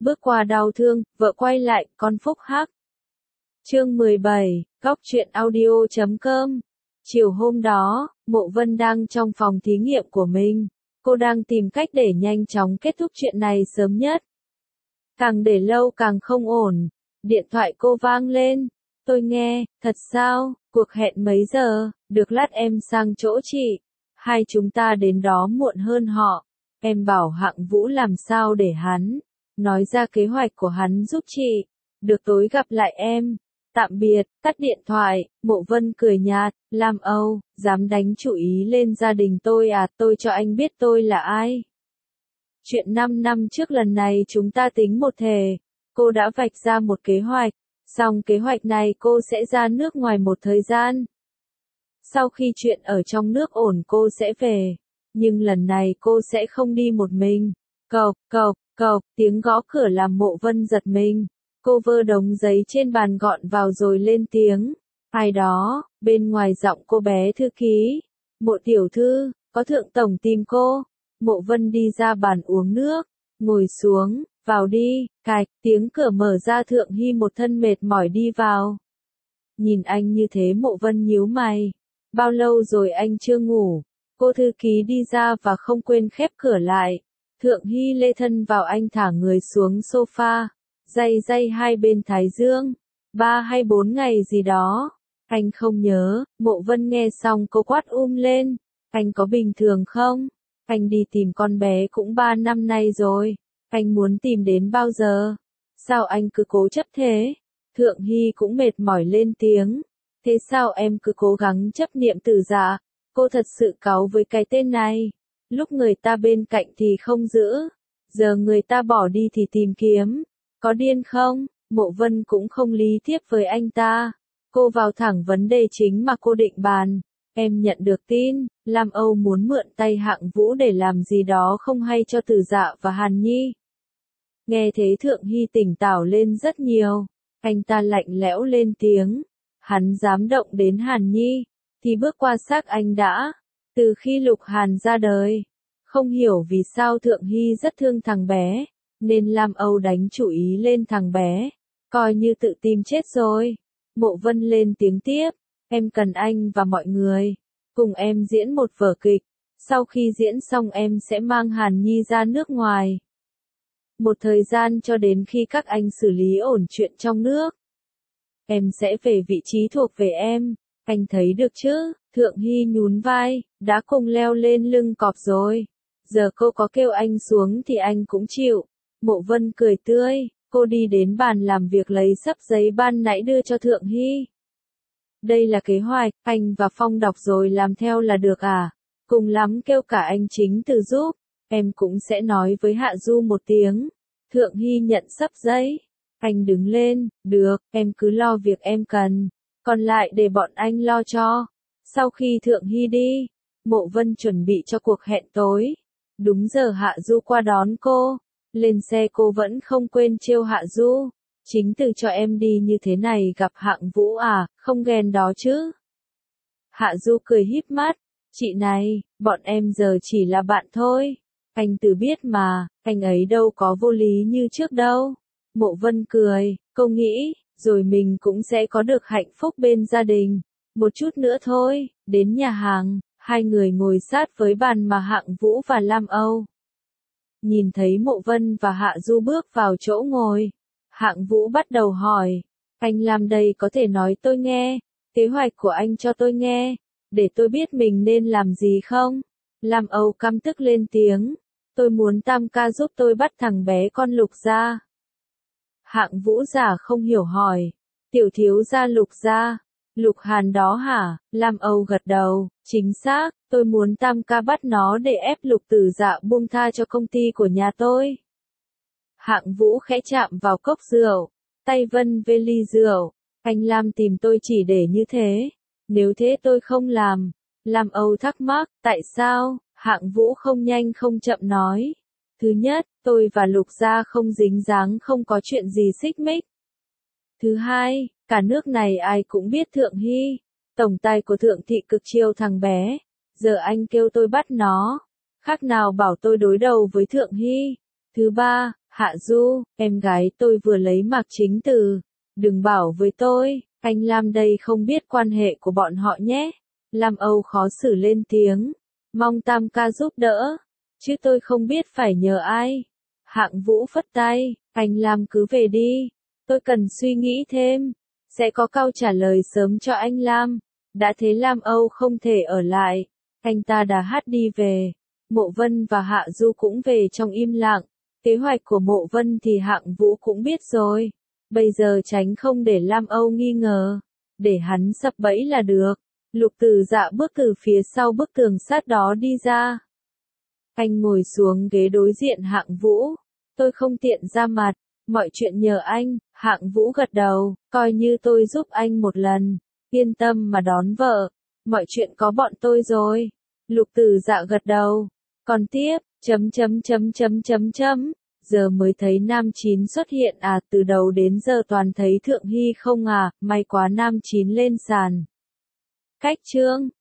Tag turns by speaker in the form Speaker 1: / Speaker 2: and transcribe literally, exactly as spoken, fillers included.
Speaker 1: bước qua đau thương, vợ quay lại, con phúc hắc. Chương mười bảy, góc truyện audio chấm com. Chiều hôm đó, Mộ Vân đang trong phòng thí nghiệm của mình. Cô đang tìm cách để nhanh chóng kết thúc chuyện này sớm nhất. Càng để lâu càng không ổn. Điện thoại cô vang lên. Tôi nghe, thật sao, cuộc hẹn mấy giờ, được lát em sang chỗ chị. Hai chúng ta đến đó muộn hơn họ. Em bảo Hạng Vũ làm sao để hắn nói ra kế hoạch của hắn giúp chị. Được tối gặp lại em. Tạm biệt, tắt điện thoại, Mộ Vân cười nhạt, Lam Âu, dám đánh chủ ý lên gia đình tôi à, tôi cho anh biết tôi là ai. Chuyện năm năm trước lần này chúng ta tính một thể, cô đã vạch ra một kế hoạch, xong kế hoạch này cô sẽ ra nước ngoài một thời gian. Sau khi chuyện ở trong nước ổn cô sẽ về, nhưng lần này cô sẽ không đi một mình. Cộc, cộc, cộc, tiếng gõ cửa làm Mộ Vân giật mình. Cô vơ đống giấy trên bàn gọn vào rồi lên tiếng. Ai đó, bên ngoài giọng cô bé thư ký. Mộ tiểu thư, có thượng tổng tìm cô. Mộ Vân đi ra bàn uống nước, ngồi xuống, vào đi, cạch, tiếng cửa mở ra Thượng Hy một thân mệt mỏi đi vào. Nhìn anh như thế Mộ Vân nhíu mày. Bao lâu rồi anh chưa ngủ? Cô thư ký đi ra và không quên khép cửa lại. Thượng Hy lê thân vào anh thả người xuống sofa. Day day hai bên thái dương, ba hay bốn ngày gì đó, anh không nhớ. Mộ Vân nghe xong cô quát um lên, anh có bình thường không? Anh đi tìm con bé cũng ba năm nay rồi, anh muốn tìm đến bao giờ? Sao anh cứ cố chấp thế? Thượng Hy cũng mệt mỏi lên tiếng, thế sao em cứ cố gắng chấp niệm tử dạ? Cô thật sự cáu với cái tên này, lúc người ta bên cạnh thì không giữ, giờ người ta bỏ đi thì tìm kiếm. Có điên không? Mộ Vân cũng không lý tiếp với anh ta. Cô vào thẳng vấn đề chính mà cô định bàn. Em nhận được tin, Lam Âu muốn mượn tay Hạng Vũ để làm gì đó không hay cho Tử Dạ và Hàn Nhi. Nghe thế Thượng Hy tỉnh táo lên rất nhiều. Anh ta lạnh lẽo lên tiếng. Hắn dám động đến Hàn Nhi, thì bước qua xác anh đã. Từ khi Lục Hàn ra đời, không hiểu vì sao Thượng Hy rất thương thằng bé. Nên Lam Âu đánh chủ ý lên thằng bé, coi như tự tìm chết rồi. Mộ Vân lên tiếng tiếp, em cần anh và mọi người, cùng em diễn một vở kịch, sau khi diễn xong em sẽ mang Hàn Nhi ra nước ngoài. Một thời gian cho đến khi các anh xử lý ổn chuyện trong nước. Em sẽ về vị trí thuộc về em, anh thấy được chứ? Thượng Hy nhún vai, đã cùng leo lên lưng cọp rồi. Giờ cô có kêu anh xuống thì anh cũng chịu. Mộ Vân cười tươi, cô đi đến bàn làm việc lấy sấp giấy ban nãy đưa cho Thượng Hy. Đây là kế hoạch, anh và Phong đọc rồi làm theo là được à? Cùng lắm kêu cả anh Chính Từ giúp, em cũng sẽ nói với Hạ Du một tiếng. Thượng Hy nhận sấp giấy, anh đứng lên, được, em cứ lo việc em cần, còn lại để bọn anh lo cho. Sau khi Thượng Hy đi, Mộ Vân chuẩn bị cho cuộc hẹn tối. Đúng giờ Hạ Du qua đón cô. Lên xe cô vẫn không quên trêu Hạ Du. Chính Từ cho em đi như thế này gặp Hạng Vũ à, không ghen đó chứ? Hạ Du cười híp mắt. Chị này, bọn em giờ chỉ là bạn thôi. Anh Từ biết mà, anh ấy đâu có vô lý như trước đâu. Mộ Vân cười, cô nghĩ, rồi mình cũng sẽ có được hạnh phúc bên gia đình. Một chút nữa thôi, đến nhà hàng, hai người ngồi sát với bàn mà Hạng Vũ và Lam Âu. Nhìn thấy Mộ Vân và Hạ Du bước vào chỗ ngồi, Hạng Vũ bắt đầu hỏi, anh làm đây có thể nói tôi nghe, kế hoạch của anh cho tôi nghe, để tôi biết mình nên làm gì không? Lam Âu căm tức lên tiếng, tôi muốn Tam ca giúp tôi bắt thằng bé con Lục gia. Hạng Vũ giả không hiểu hỏi, tiểu thiếu gia Lục gia, Lục Hàn đó hả? Lam Âu gật đầu, chính xác, tôi muốn Tam ca bắt nó để ép Lục Tử Dạ buông tha cho công ty của nhà tôi. Hạng Vũ khẽ chạm vào cốc rượu, tay vân về ly rượu, anh Lam tìm tôi chỉ để như thế, nếu thế tôi không làm. Lam Âu thắc mắc, tại sao? Hạng Vũ không nhanh không chậm nói. Thứ nhất, tôi và Lục gia không dính dáng, không có chuyện gì xích mích. Thứ hai, cả nước này ai cũng biết Thượng Hy, tổng tài của Thượng thị cực chiêu thằng bé, giờ anh kêu tôi bắt nó, khác nào bảo tôi đối đầu với Thượng Hy. Thứ ba, Hạ Du, em gái tôi vừa lấy Mạc Chính Từ. Đừng bảo với tôi, anh Lam đây không biết quan hệ của bọn họ nhé. Lam Âu khó xử lên tiếng. Mong Tam ca giúp đỡ. Chứ tôi không biết phải nhờ ai. Hạng Vũ phất tay. Anh Lam cứ về đi. Tôi cần suy nghĩ thêm. Sẽ có câu trả lời sớm cho anh Lam. Đã thế Lam Âu không thể ở lại. Anh ta đã hát đi về. Mộ Vân và Hạ Du cũng về trong im lặng. Kế hoạch của Mộ Vân thì Hạng Vũ cũng biết rồi. Bây giờ tránh không để Lam Âu nghi ngờ. Để hắn sập bẫy là được. Lục Tử Dạ bước từ phía sau bức tường sát đó đi ra. Anh ngồi xuống ghế đối diện Hạng Vũ. Tôi không tiện ra mặt. Mọi chuyện nhờ anh. Hạng Vũ gật đầu. Coi như tôi giúp anh một lần. Yên tâm mà đón vợ. Mọi chuyện có bọn tôi rồi. Lục Tử Dạ gật đầu. Còn tiếp, chấm chấm chấm chấm chấm chấm. Giờ mới thấy nam chín xuất hiện à, từ đầu đến giờ toàn thấy Thượng Hy không à, may quá nam chín lên sàn. Cách chương